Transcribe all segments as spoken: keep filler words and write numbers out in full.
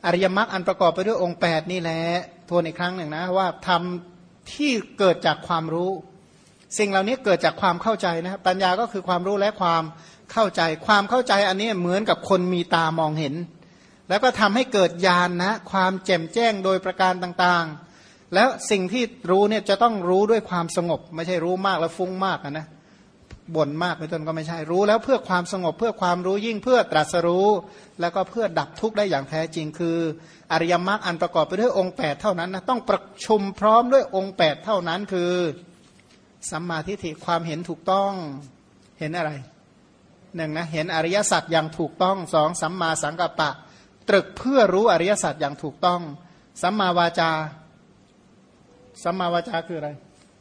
อริยมรรคอันประกอบไปด้วยองค์แปดนี่แหละทวนอีกครั้งหนึ่งนะว่าทำที่เกิดจากความรู้สิ่งเหล่านี้เกิดจากความเข้าใจนะปัญญาก็คือความรู้และความเข้าใจความเข้าใจอันนี้เหมือนกับคนมีตามองเห็นแล้วก็ทำให้เกิดญาณนะความแจ่มแจ้งโดยประการต่างๆแล้วสิ่งที่รู้เนี่ยจะต้องรู้ด้วยความสงบไม่ใช่รู้มากแล้วฟุ้งมากนะบ่นมากเป็นต้นก็ไม่ใช่รู้แล้วเพื่อความสงบเพื่อความรู้ยิ่งเพื่อตรัสรู้แล้วก็เพื่อดับทุกข์ได้อย่างแท้จริงคืออริยมรรคอันประกอบไปด้วยองค์แปดเท่านั้นนะต้องประชุมพร้อมด้วยองค์แปดเท่านั้นคือสัมมาทิฏฐิความเห็นถูกต้องเห็นอะไรหนึ่งนะเห็นอริยสัจอย่างถูกต้องสองสัมมาสังกัปปะตรึกเพื่อรู้อริยสัจอย่างถูกต้องสัมมาวาจาสัมมาวาจาคืออะไร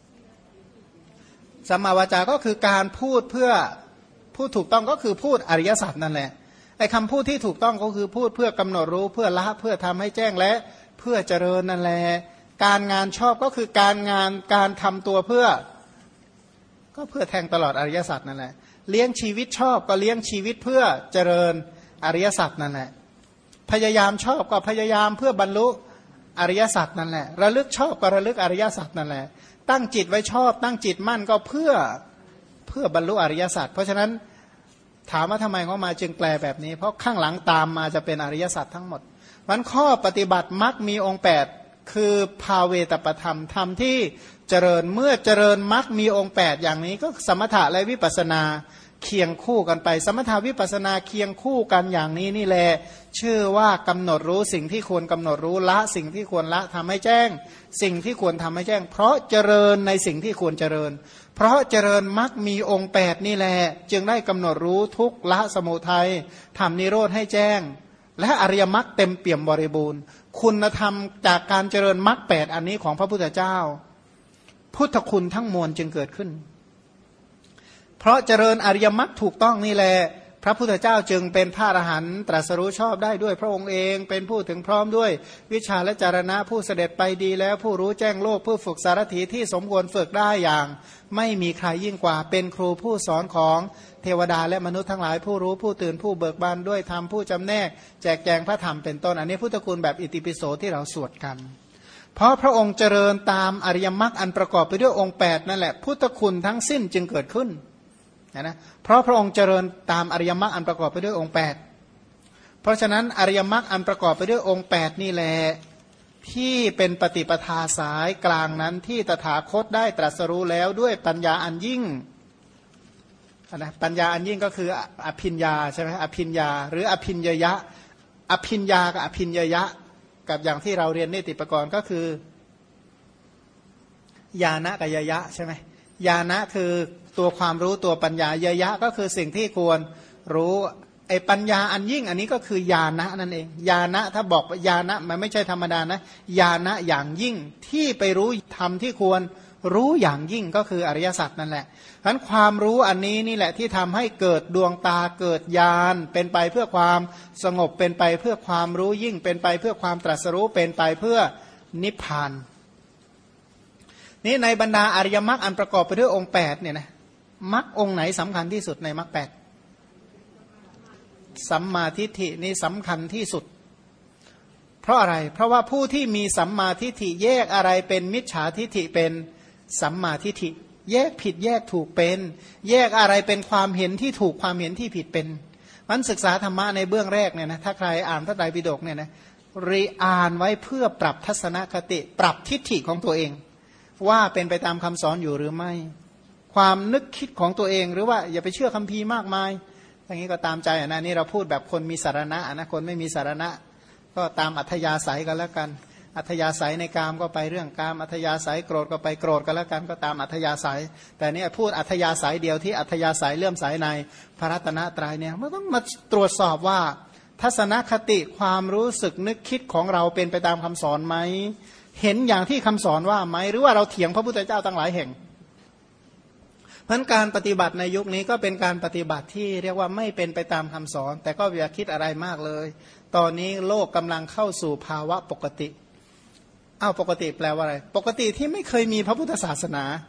สัมมาวาจาก็คือการพูดเพื่อพูดถูกต้องก็คือพูดอริยสัจนั่นแหละไอ้คำพูดที่ถูกต้องก็คือพูดเพื่อกำหนดรู้เพื่อละเพื่อทำให้แจ้งและเพื่อเจริญนั่นแหละการงานชอบก็คือการงานการทำตัวเพื่อก็เพื่อแทงตลอดอริยสัจนั่นแหละเลี้ยงชีวิตชอบก็เลี้ยงชีวิตเพื่อเจริญอริยสัจนั่นแหละพยายามชอบก็พยายามเพื่อบรรลุอริยสัจนั่นแหละระลึกชอบก็ระลึกอริยสัจนั่นแหละตั้งจิตไว้ชอบตั้งจิตมั่นก็เพื่อเพื่อบรรลุอริยสัจเพราะฉะนั้นถามว่าทำไมเขามาจึงแปลแบบนี้เพราะข้างหลังตามมาจะเป็นอริยสัจทั้งหมดมันข้อปฏิบัติมักมีองค์แปดคือภาเวตปธรรมธรรมที่เจริญเมื่อเจริญมักมีองค์แปดอย่างนี้ก็สมถะและวิปัสสนาเคียงคู่กันไปสมถาวิปัสสนาเคียงคู่กันอย่างนี้นี่แหละชื่อว่ากำหนดรู้สิ่งที่ควรกำหนดรู้ละสิ่งที่ควรละทำให้แจ้งสิ่งที่ควรทำให้แจ้งเพราะเจริญในสิ่งที่ควรเจริญเพราะเจริญมักมีองค์แปดนี่แหละจึงได้กำหนดรู้ทุกละสมุทัยทำนิโรธให้แจ้งและอริยมรรคเต็มเปี่ยมบริบูรณ์คุณธรรมจากการเจริญมรรคแปดอันนี้ของพระพุทธเจ้าพุทธคุณทั้งมวลจึงเกิดขึ้นเพราะเจริญอริยมรรคถูกต้องนี่แหละพระพุทธเจ้าจึงเป็นพระอรหันต์ตรัสรู้ชอบได้ด้วยพระองค์เองเป็นผู้ถึงพร้อมด้วยวิชาและจารณะผู้เสด็จไปดีแล้วผู้รู้แจ้งโลกผู้ฝึกสารถีที่สมควรฝึกได้อย่างไม่มีใครยิ่งกว่าเป็นครูผู้สอนของเทวดาและมนุษย์ทั้งหลายผู้รู้ผู้ตื่นผู้เบิกบานด้วยธรรมผู้จำแนกแจกแจงพระธรรมเป็นต้นอันนี้พุทธคุณแบบอิติปิโสที่เราสวดกันเพราะพระองค์เจริญตามอริยมรรคอันประกอบไปด้วยองค์แปดนั่นแหละพุทธคุณทั้งสิ้นจึงเกิดขึ้นนะเพราะพระองค์เจริญตามอริยมรรคอันประกอบไปด้วยองค์แปดเพราะฉะนั้นอริยมรรคอันประกอบไปด้วยองค์แปดนี่แหละที่เป็นปฏิปทาสายกลางนั้นที่ตถาคตได้ตรัสรู้แล้วด้วยปัญญาอันยิ่งนะปัญญาอันยิ่งก็คืออภิญญาใช่ไหมอภิญญาหรืออภิญญยะอภิญญากับอภิญญยะกับอย่างที่เราเรียนนิติปกรณ์ก็คือญาณกับยยะใช่ไหมญาณคือตัวความรู้ตัวปัญญายยะก็คือสิ่งที่ควรรู้ไอ้ปัญญาอันยิ่งอันนี้ก็คือญาณนั่นเองญาณถ้าบอกญาณมันไม่ใช่ธรรมดานะญาณอย่างยิ่งที่ไปรู้ธรรมที่ควรรู้อย่างยิ่งก็คืออริยสัจนั่นแหละฉะนั้นความรู้อันนี้นี่แหละที่ทำให้เกิดดวงตาเกิดญาณเป็นไปเพื่อความสงบเป็นไปเพื่อความรู้ยิ่งเป็นไปเพื่อความตรัสรู้เป็นไปเพื่อนิพพานนี่ในบรรดาอริยมรรคอันประกอบไปด้วยองค์แปดเนี่ยนะมรรคองค์ไหนสำคัญที่สุดในมรรคแปดสัมมาทิฏฐินี่สำคัญที่สุดเพราะอะไรเพราะว่าผู้ที่มีสัมมาทิฏฐิแยกอะไรเป็นมิจฉาทิฏฐิเป็นสัมมาทิฏฐิแยกผิดแยกถูกเป็นแยกอะไรเป็นความเห็นที่ถูกความเห็นที่ผิดเป็นมันศึกษาธรรมะในเบื้องแรกเนี่ยนะถ้าใครอ่านพระไตรปิฎกเนี่ยนะรีอ่านไว้เพื่อปรับทัศนคติปรับทิฏฐิของตัวเองว่าเป็นไปตามคำสอนอยู่หรือไม่ความนึกคิดของตัวเองหรือว่าอย่าไปเชื่อคัมภีร์มากมายอย่างนี้ก็ตามใจนะนี่เราพูดแบบคนมีสารณะนะคนไม่มีสารณะก็ตามอัธยาศัยกันแล้วกันอัธยาศัยในกามก็ไปเรื่องกามอัธยาศัยโกรธก็ไปโกรธกันแล้วกันก็ตามอัธยาศัยแต่นี่พูดอัธยาศัยเดียวที่อัธยาศัยเลื่อมใสในพระรัตนตรัยเนี่ยมันต้องมาตรวจสอบว่าทัศนคติความรู้สึกนึกคิดของเราเป็นไปตามคำสอนไหมเห็นอย่างที่คำสอนว่าไหมหรือว่าเราเถียงพระพุทธเจ้าตั้งหลายแห่งเพราะการปฏิบัติในยุคนี้ก็เป็นการปฏิบัติที่เรียกว่าไม่เป็นไปตามคำสอนแต่ก็อย่าคิดอะไรมากเลยตอนนี้โลกกำลังเข้าสู่ภาวะปกติอ้าวปกติแปลว่าอะไรปกติที่ไม่เคยมีพระพุทธศาสนา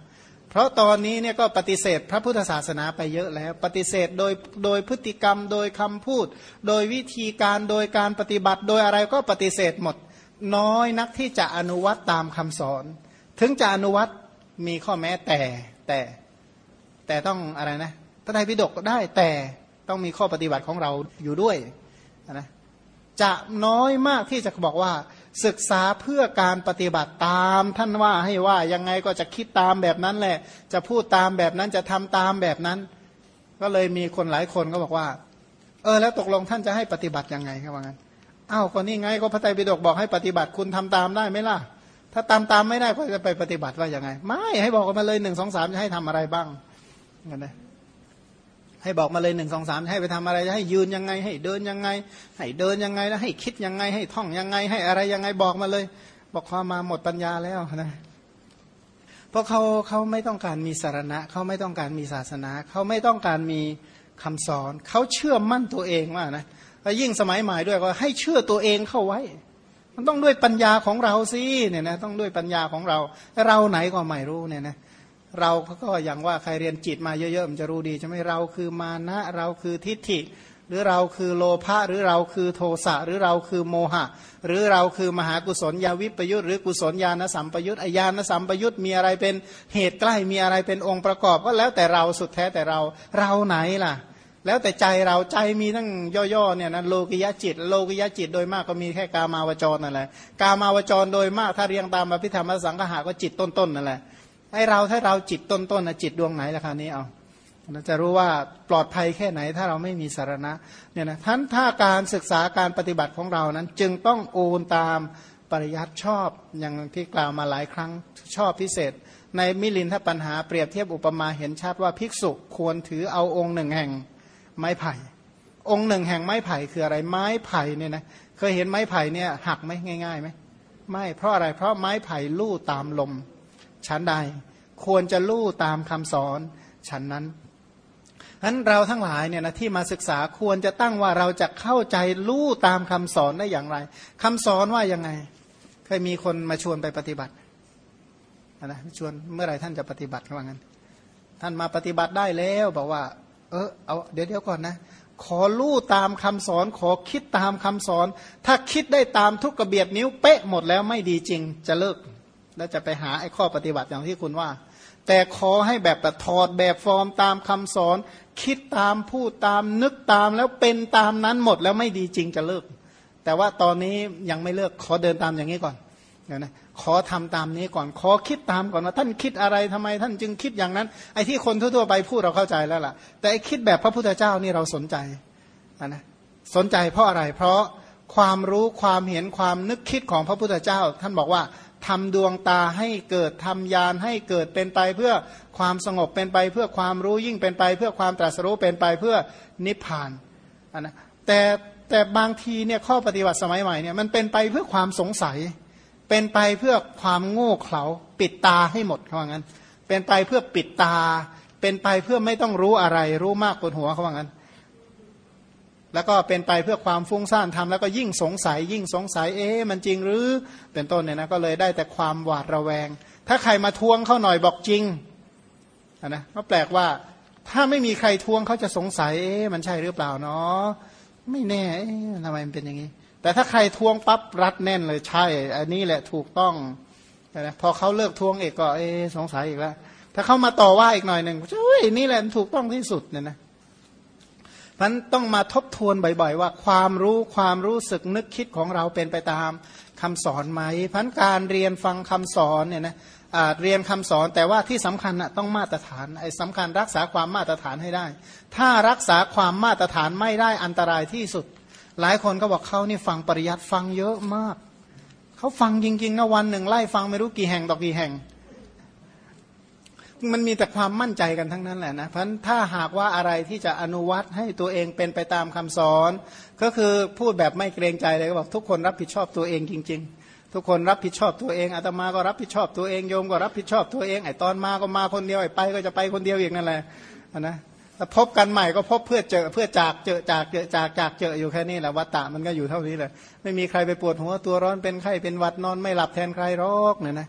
เพราะตอนนี้เนี่ยก็ปฏิเสธพระพุทธศาสนาไปเยอะแล้วปฏิเสธโดยโดยพฤติกรรมโดยคำพูดโดยวิธีการโดยการปฏิบัติโดยอะไรก็ปฏิเสธหมดน้อยนักที่จะอนุวัตตามคำสอนถึงจะอนุวัตมีข้อแม้แต่แต่แต่ต้องอะไรนะพระไตรปิฎกได้แต่ต้องมีข้อปฏิบัติของเราอยู่ด้วยนะจะน้อยมากที่จะบอกว่าศึกษาเพื่อการปฏิบัติตามท่านว่าให้ว่ายังไงก็จะคิดตามแบบนั้นแหละจะพูดตามแบบนั้นจะทำตามแบบนั้นก็เลยมีคนหลายคนก็บอกว่าเออแล้วตกลงท่านจะให้ปฏิบัติยังไงครับว่างั้นอ้าวก็นี่ไงก็พระไตรปิฎกบอกให้ปฏิบัติคุณทำตามได้ไหมล่ะถ้าตามตามไม่ได้ก็จะไปปฏิบัติว่ายังไงไม่ให้บอกมาเลยหนึ่งสองสามจะให้ทำอะไรบ้างงั้นนะให้บอกมาเลยหนึ่งสองสามให้ไปทำอะไรจะให้ยืนยังไงให้เดินยังไงให้เดินยังไงแล้วให้คิดยังไงให้ท่องยังไงให้อะไรยังไงบอกมาเลยบอกความมาหมดปัญญาแล้วนะเพราะเขาเขาไม่ต้องการมีสารณะเขาไม่ต้องการมีศาสนาเขาไม่ต้องการมีคำสอนเขาเชื่อมั่นตัวเองว่านะแล้วยิ่งสมัยใหม่ด้วยก็ให้เชื่อตัวเองเข้าไว้มันต้องด้วยปัญญาของเราสิเนี่ยนะต้องด้วยปัญญาของเราเราไหนก็ไม่รู้เนี่ยนะเราก็อย่างว่าใครเรียนจิตมาเยอะๆมันจะรู้ดีใช่ไหมเราคือมานะเราคือทิฏฐิหรือเราคือโลภะหรือเราคือโทสะหรือเราคือโมหะหรือเราคือมหากุศลญาวิปยุตหรือกุศลญาณสัมปยุตญาณสัมปยุตมีอะไรเป็นเหตุใกล้มีอะไรเป็นองค์ประกอบก็แล้วแต่เราสุดแท้แต่เราเราไหนล่ะแล้วแต่ใจเราใจมีทั้งย่อๆเนี่ยนะโลกิยะจิตโลกิยะจิตโดยมากก็มีแค่กามาวจรนั่นแหละกามาวจรโดยมากถ้าเรียงตามอภิธรรมสังฆะก็จิตต้นๆนั่นแหละให้เราถ้าเราจิตต้นๆนะจิตดวงไหนล่ะคราวนี้เอาเราจะรู้ว่าปลอดภัยแค่ไหนถ้าเราไม่มีสารณะเนี่ยนะท่านถ้าการศึกษาการปฏิบัติของเรานั้นจึงต้องโอนตามปริยัติชอบอย่างที่กล่าวมาหลายครั้งชอบพิเศษในมิลินทปัญหาเปรียบเทียบอุปมาเห็นชัดว่าภิกษุควรถือเอาองค์หนึ่งแห่งไม้ไผ่องค์หนึ่งแห่งไม้ไผ่คืออะไรไม้ไผ่เนี่ยนะเคยเห็นไม้ไผ่เนี่ยหักไหมง่ายๆไหมไม่เพราะอะไรเพราะไม้ไผ่ลู่ตามลมชั้นใดควรจะลู่ตามคำสอนชั้นนั้นฉะนั้นเราทั้งหลายเนี่ยนะที่มาศึกษาควรจะตั้งว่าเราจะเข้าใจลู่ตามคำสอนได้อย่างไรคำสอนว่ายังไงเคยมีคนมาชวนไปปฏิบัตินะชวนเมื่อไหร่ท่านจะปฏิบัติว่างั้นท่านมาปฏิบัติได้แล้วบอกว่าเออเอาเดี๋ยวเดี๋ยวก่อนนะขอลู่ตามคำสอนขอคิดตามคำสอนถ้าคิดได้ตามทุกกระเบียดนิ้วเป๊ะหมดแล้วไม่ดีจริงจะเลิกแล้วจะไปหาไอ้ข้อปฏิบัติอย่างที่คุณว่าแต่ขอให้แบบถอดแบบฟอร์มตามคำสอนคิดตามพูดตามนึกตามแล้วเป็นตามนั้นหมดแล้วไม่ดีจริงจะเลิกแต่ว่าตอนนี้ยังไม่เลิกขอเดินตามอย่างนี้ก่อนเดี๋ยวนะขอทำตามนี้ก่อนขอคิดตามก่อนว่าท่านคิดอะไรทำไมท่านจึงคิดอย่างนั้นไอ้ที่คนทั่วๆไปพูดเราเข้าใจแล้วล่ะแต่ไอ้คิดแบบพระพุทธเจ้านี่เราสนใจนะสนใจเพราะอะไรเพราะความรู้ความเห็นความนึกคิดของพระพุทธเจ้าท่านบอกว่าทำดวงตาให้เกิดทำญาณให้เกิดเป็นไปเพื่อความสงบเป็นไปเพื่อความรู้ยิ่งเป็นไปเพื่อความตรัสรู้เป็นไปเพื่อนิพพานนะแต่แต่บางทีเนี่ยข้อปฏิบัติสมัยใหม่เนี่ยมันเป็นไปเพื่อความสงสัยเป็นไปเพื่อความโง่เขลาปิดตาให้หมดเขาว่างั้นเป็นไปเพื่อปิดตาเป็นไปเพื่อไม่ต้องรู้อะไรรู้มากบนหัวเขาว่างั้นแล้วก็เป็นไปเพื่อความฟุ้งซ่านทำแล้วก็ยิ่งสงสัยยิ่งสงสัยเอ๊ะมันจริงหรือเป็นต้นเนี่ยนะก็เลยได้แต่ความหวาดระแวงถ้าใครมาทวงเขาหน่อยบอกจริงนะก็แปลกว่าถ้าไม่มีใครทวงเขาจะสงสัยเอ๊ะมันใช่หรือเปล่าเนาะไม่แน่ทำไมมันเป็นอย่างนี้แต่ถ้าใครทวงปั๊บรัดแน่นเลยใช่อันนี้แหละถูกต้องนะพอเขาเลิกทวงเอกก็เอ๊ะสงสัยอีกแล้วถ้าเขามาต่อว่าอีกหน่อยหนึ่งเฮ้ยนี่แหละถูกต้องที่สุดเนี่ยนะมันต้องมาทบทวนบ่อยๆว่าความรู้ความรู้สึกนึกคิดของเราเป็นไปตามคำสอนไหมพันการเรียนฟังคำสอนเนี่ยนะเรียนคำสอนแต่ว่าที่สำคัญนะต้องมาตรฐานไอ้สำคัญรักษาความมาตรฐานให้ได้ถ้ารักษาความมาตรฐานไม่ได้อันตรายที่สุดหลายคนก็บอกเขานี่ฟังปริยัติฟังเยอะมากเขาฟังจริงๆนะวันหนึ่งไล่ฟังไม่รู้กี่แห่งต่อกี่แห่งมันมีแต่ความมั่นใจกันทั้งนั้นแหละนะเพราะถ้าหากว่าอะไรที่จะอนุวัตให้ตัวเองเป็นไปตามคำสอนก็คือพูดแบบไม่เกรงใจเลยก็บอกทุกคนรับผิดชอบตัวเองจริงๆทุกคนรับผิดชอบตัวเองอาตมาก็รับผิดชอบตัวเองโยมก็รับผิดชอบตัวเองไอ้ตอนมาก็มาคนเดียวไอ้ไปก็จะไปคนเดียวอีกนั่นแหละนะพบกันใหม่ก็พบเพื่อเจอเพื่อจากเจอจากเจอจากจากเจออยู่แค่นี้แหละวัฏฏะมันก็อยู่เท่านี้แหละไม่มีใครไปปวดหัวตัวร้อนเป็นไข้เป็นหวัดนอนไม่หลับแทนใครหรอกเนี่ยนะ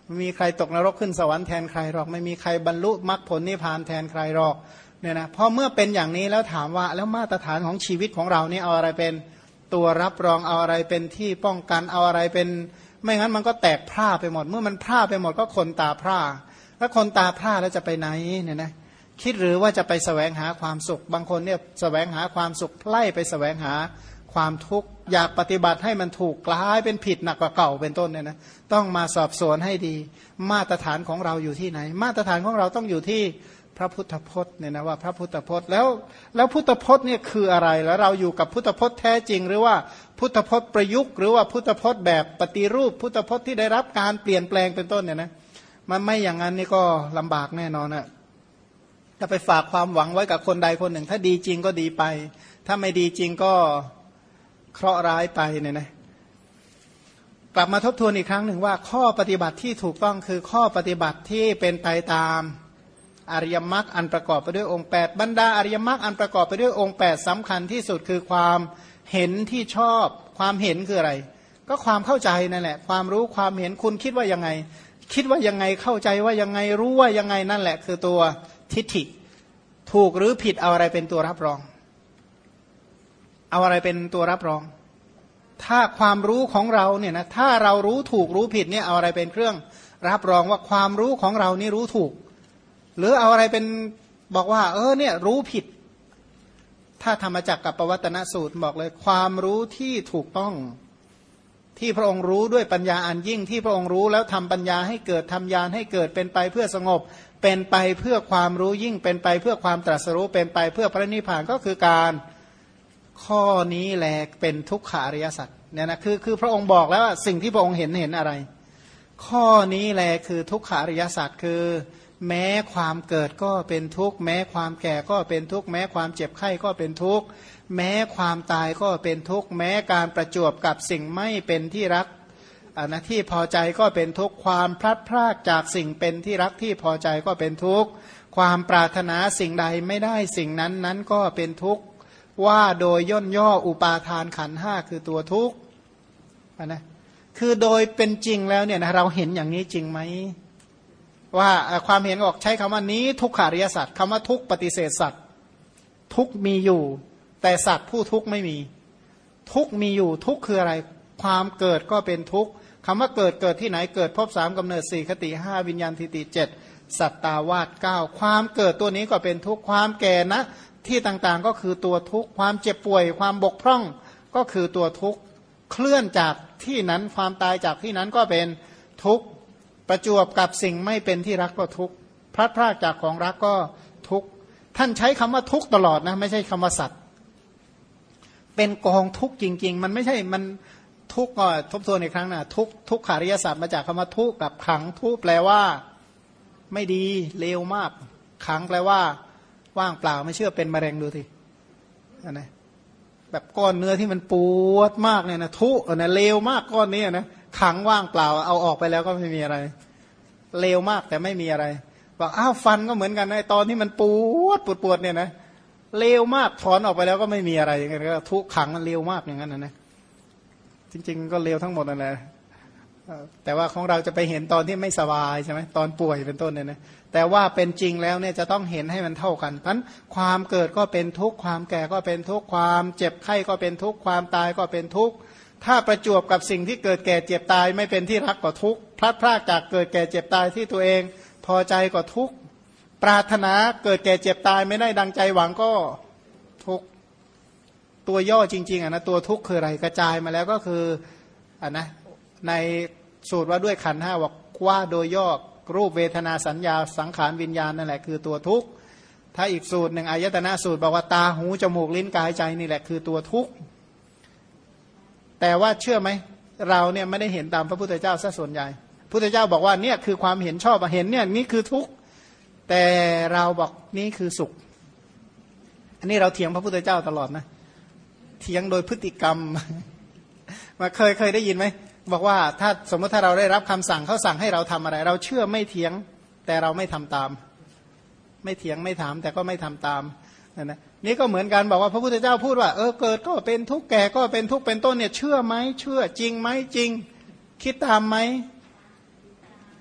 ไม่มีใครตกนรกขึ้นสวรรค์แทนใครหรอกไม่มีใครบรรลุมรรคผลนิพพานแทนใครหรอกเนี่ยนะพอเมื่อเป็นอย่างนี้แล้วถามว่าแล้วมาตรฐานของชีวิตของเรานี่เอาอะไรเป็นตัวรับรองเอาอะไรเป็นที่ป้องกันเอาอะไรเป็นไม่งั้นมันก็แตกพร่าไปหมดเมื่อมันพร่าไปหมดก็คนตาพร่าแล้วคนตาพร่าแล้วจะไปไหนเนี่ยนะคิดหรือว่าจะไปแสวงหาความสุขบางคนเนี่ยแสวงหาความสุขไล่ไปแสวงหาความทุกข์อยากปฏิบัติให้มันถูกกลายเป็นผิดหนักกว่าเก่าเป็นต้นเนี่ยนะต้องมาสอบสวนให้ดีมาตรฐานของเราอยู่ที่ไหนมาตรฐานของเราต้องอยู่ที่พระพุทธพจน์เนี่ยนะว่าพระพุทธพจน์แล้วแล้วพุทธพจน์เนี่ยคืออะไรแล้วเราอยู่กับพุทธพจน์แท้จริงหรือว่าพุทธพจน์ประยุกต์หรือว่าพุทธพจน์แบบปฏิรูปพุทธพจน์ที่ได้รับการเปลี่ยนแปลงเป็นต้นเนี่ยนะมันไม่อย่างนั้นนี่ก็ลำบากแน่นอนนะถ้าไปฝากความหวังไว้กับคนใดคนหนึ่งถ้าดีจริงก็ดีไปถ้าไม่ดีจริงก็เคราะห์ร้ายไปเนี่ยนะกลับมาทบทวนอีกครั้งหนึ่งว่าข้อปฏิบัติที่ถูกต้องคือข้อปฏิบัติที่เป็นไปตามอริยมรรคอันประกอบไปด้วยองค์แปดบรรดาอริยมรรคอันประกอบไปด้วยองค์แปดสำคัญที่สุดคือความเห็นที่ชอบความเห็นคืออะไรก็ความเข้าใจนั่นแหละความรู้ความเห็นคุณคิดว่ายังไงคิดว่ายังไงเข้าใจว่ายังไงรู้ว่ายังไงนั่นแหละคือตัวทิฏฐิถูกหรือผิดเอาอะไรเป็นตัวรับรองเอาอะไรเป็นตัวรับรองถ้าความรู้ของเราเนี่ยนะถ้าเรารู้ถูกรู้ผิดเนี่ยเอาอะไรเป็นเครื่องรับรองว่าความรู้ของเรานี่รู้ถูกหรือเอาอะไรเป็นบอกว่าเออเนี่ยรู้ผิดถ้าธรรมจักรกับปวัตตนสูตรบอกเลยความรู้ที่ถูกต้องที่พระองค์รู้ด้วยปัญญาอันยิ่งที่พระองค์รู้แล้วทำปัญญาให้เกิดทำญาณให้เกิดเป็นไปเพื่อสงบเป็นไปเพื่อความรู้ยิ่งเป็นไปเพื่อความตรัสรู้เป็นไปเพื่อพระนิพพานก็คือการข้อนี้แหละเป็นทุกขอริยสัจเนี่ยนะคือคือพระองค์บอกแล้วว่าสิ่งที่พระองค์เห็นเห็นอะไรข้อนี้แหละคือทุกขอริยสัจคือแม้ความเกิดก็เป็นทุกข์แม้ความแก่ก็เป็นทุกข์แม้ความเจ็บไข้ก็เป็นทุกข์แม้ความตายก็เป็นทุกข์แม้การประจวบกับสิ่งไม่เป็นที่รักอ่านะที่พอใจก็เป็นทุกข์ความพลัดพรากจากสิ่งเป็นที่รักที่พอใจก็เป็นทุกข์ความปรารถนาสิ่งใดไม่ได้สิ่งนั้นนั้นก็เป็นทุกข์ว่าโดยย่นย่ออุปาทานขันธ์ห้าคือตัวทุกข์นะคือโดยเป็นจริงแล้วเนี่ยนะเราเห็นอย่างนี้จริงไหมว่าความเห็นออกใช้คำว่านี้ทุกขอริยสัจคำว่าทุกปฏิเสธสัจทุกมีอยู่แต่สัตว์ผู้ทุกไม่มีทุกมีอยู่ทุกคืออะไรความเกิดก็เป็นทุกข์คำว่าเกิดเกิดที่ไหนเกิดพบสามกำเนิดสี่คติห้าวิญญาณทิฏฐิเจ็ดสัตตาวาสเก้าความเกิดตัวนี้ก็เป็นทุกข์ความแก่นะที่ต่างๆก็คือตัวทุกข์ความเจ็บป่วยความบกพร่องก็คือตัวทุกข์เคลื่อนจากที่นั้นความตายจากที่นั้นก็เป็นทุกข์ประจวบกับสิ่งไม่เป็นที่รักก็ทุกข์พลัดพรากจากของรักก็ทุกข์ท่านใช้คำว่าทุกข์ตลอดนะไม่ใช่คำว่าสัตว์เป็นกองทุกข์จริงๆมันไม่ใช่มันทุกข์ก็ทบทวนอีกครั้งนะทุกข์ทุกขอริยสัจมาจากคำว่าทุกข์กับขังทุกข์แปลว่าไม่ดีเลวมากขังแปลว่าว่างเปล่าไม่เชื่อเป็นมะเร็งดูทีนะแบบก้อนเนื้อที่มันปวดมากเนี่ยนะทุกข์นะเลวมากก้อนนี้นะขังว่างเปล่าเอาออกไปแล้วก็ไม่มีอะไรเลวมากแต่ไม่มีอะไรบอกอ้าวฟันก็เหมือนกันนะตอนที่มันปวดปวดปวดเนี่ยนะเลวมากถอนออกไปแล้วก็ไม่มีอะไรอย่างเงี้ยก็ทุกขังมันเลวมากอย่างนั้นนะนะจริงๆก็เลวทั้งหมดนั่นแหละแต่ว่าของเราจะไปเห็นตอนที่ไม่สบายใช่ไหมตอนป่วยเป็นต้นเนี่ยนะแต่ว่าเป็นจริงแล้วเนี่ยจะต้องเห็นให้มันเท่ากันเพราะความเกิดก็เป็นทุกข์ความแก่ก็เป็นทุกข์ความเจ็บไข้ก็เป็นทุกข์ความตายก็เป็นทุกข์ถ้าประจวบกับสิ่งที่เกิดแก่เจ็บตายไม่เป็นที่รักก็ทุกข์พลัดพรากจากเกิดแก่เจ็บตายที่ตัวเองพอใจก็ทุกข์ปรารถนาเกิดแก่เจ็บตายไม่ได้ดังใจหวังก็ทุกข์ตัวย่อจริงๆอ่ะนะตัวทุกข์คืออะไรกระจายมาแล้วก็คืออ่ะนะในสูตรว่าด้วยขันธ์ห้าว่าว่าโดยย่อรูปเวทนาสัญญาสังขารวิญญาณนั่นแหละคือตัวทุกข์ถ้าอีกสูตรหนึ่งอายตนะสูตรบอกว่าตาหูจมูกลิ้นกายใจนี่แหละคือตัวทุกข์แต่ว่าเชื่อไหมเราเนี่ยไม่ได้เห็นตามพระพุทธเจ้าซะส่วนใหญ่พุทธเจ้าบอกว่าเนี่ยคือความเห็นชอบเห็นเนี่ยนี่คือทุกข์แต่เราบอกนี่คือสุขอันนี้เราเถียงพระพุทธเจ้าตลอดนะเถียงโดยพฤติกรรมมาเคยเคยได้ยินไหมบอกว่าถ้าสมมติถ้าเราได้รับคำสั่งเขาสั่งให้เราทำอะไรเราเชื่อไม่เถียงแต่เราไม่ทำตามไม่เถียงไม่ถามแต่ก็ไม่ทำตามนะนี่ก็เหมือนกันบอกว่าพระพุทธเจ้าพูดว่าเออเกิดก็เป็นทุกข์แก่ก็เป็นทุกข์เป็นต้นเนี่ยเชื่อไหมเชื่อจริงไหมจริงคิดตามไหม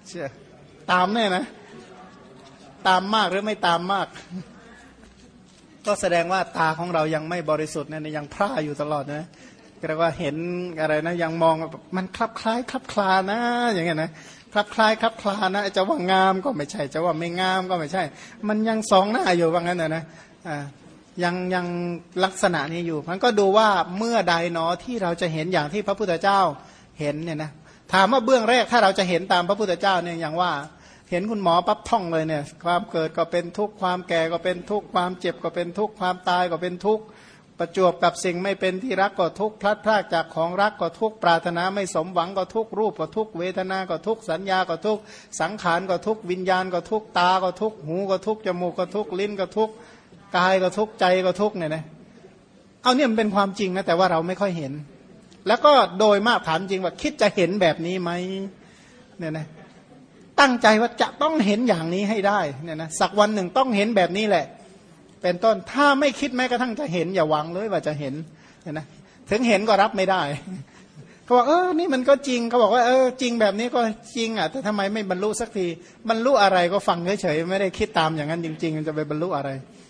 เชื่อตามแน่นะตามมากหรือไม่ตามมากก็แสดงว่าตาของเรายังไม่บริสุทธิ์เนี่ยยังพร่าอยู่ตลอดนะเรียกว่าเห็นอะไรนะยังมองมันคลับคล้ายคลับคลานะอย่างเงี้ยนะคลับคล้ายคลับคลานะจะว่างามก็ไม่ใช่จะว่าไม่งามก็ไม่ใช่มันยังสองหน้าอยู่ว่างั้นนะนะอ่ายังยังลักษณะนี้อยู่มันก็ดูว่าเมื่อใดเนาะที่เราจะเห็นอย่างที่พระพุทธเจ้าเห็นเนี่ยนะถามว่าเบื้องแรกถ้าเราจะเห็นตามพระพุทธเจ้าเนี่ยอย่างว่าเห็นคุณหมอปั๊บท่องเลยเนี่ยความเกิดก็เป็นทุกข์ความแก่ก็เป็นทุกข์ความเจ็บก็เป็นทุกข์ความตายก็เป็นทุกข์ประจวบกับสิ่งไม่เป็นที่รักก็ทุกข์พลัดพรากจากของรักก็ทุกข์ปรารถนาไม่สมหวังก็ทุกข์รูปก็ทุกข์เวทนาก็ทุกข์สัญญาก็ทุกข์สังขารก็ทุกข์วิญญาณก็ทุกข์ตาก็ทุกข์หูก็ทุกข์จมูกก็ทุกข์ลิ้นก็ทุกข์กายก็ทุกข์ใจก็ทุกข์เนี่ยนะเอาเนี่ยมันเป็นความจริงนะแต่ว่าเราไม่ค่อยเห็นแล้วก็โดยมากถามจริงว่าคิดจะเห็นแบบนี้ไหมเนี่ยนะตั้งใจว่าจะต้องเห็นอย่างนี้ให้ได้เนี่ยนะสักวันหนึ่งต้องเห็นแบบนี้แหละเป็นต้นถ้าไม่คิดแม้กระทั่งจะเห็นอย่าหวังเลยว่าจะเห็นเนี่ยนะถึงเห็นก็รับไม่ได้เขาบอกเออนี่มันก็จริงเขาบอกว่าเออจริงแบบนี้ก็จริงอ่ะแต่ทำไมไม่บรรลุสักทีบรรลุอะไรก็ฟังเฉยๆไม่ได้คิดตามอย่างนั้นจริงๆมันจะไปบรรลุอะไร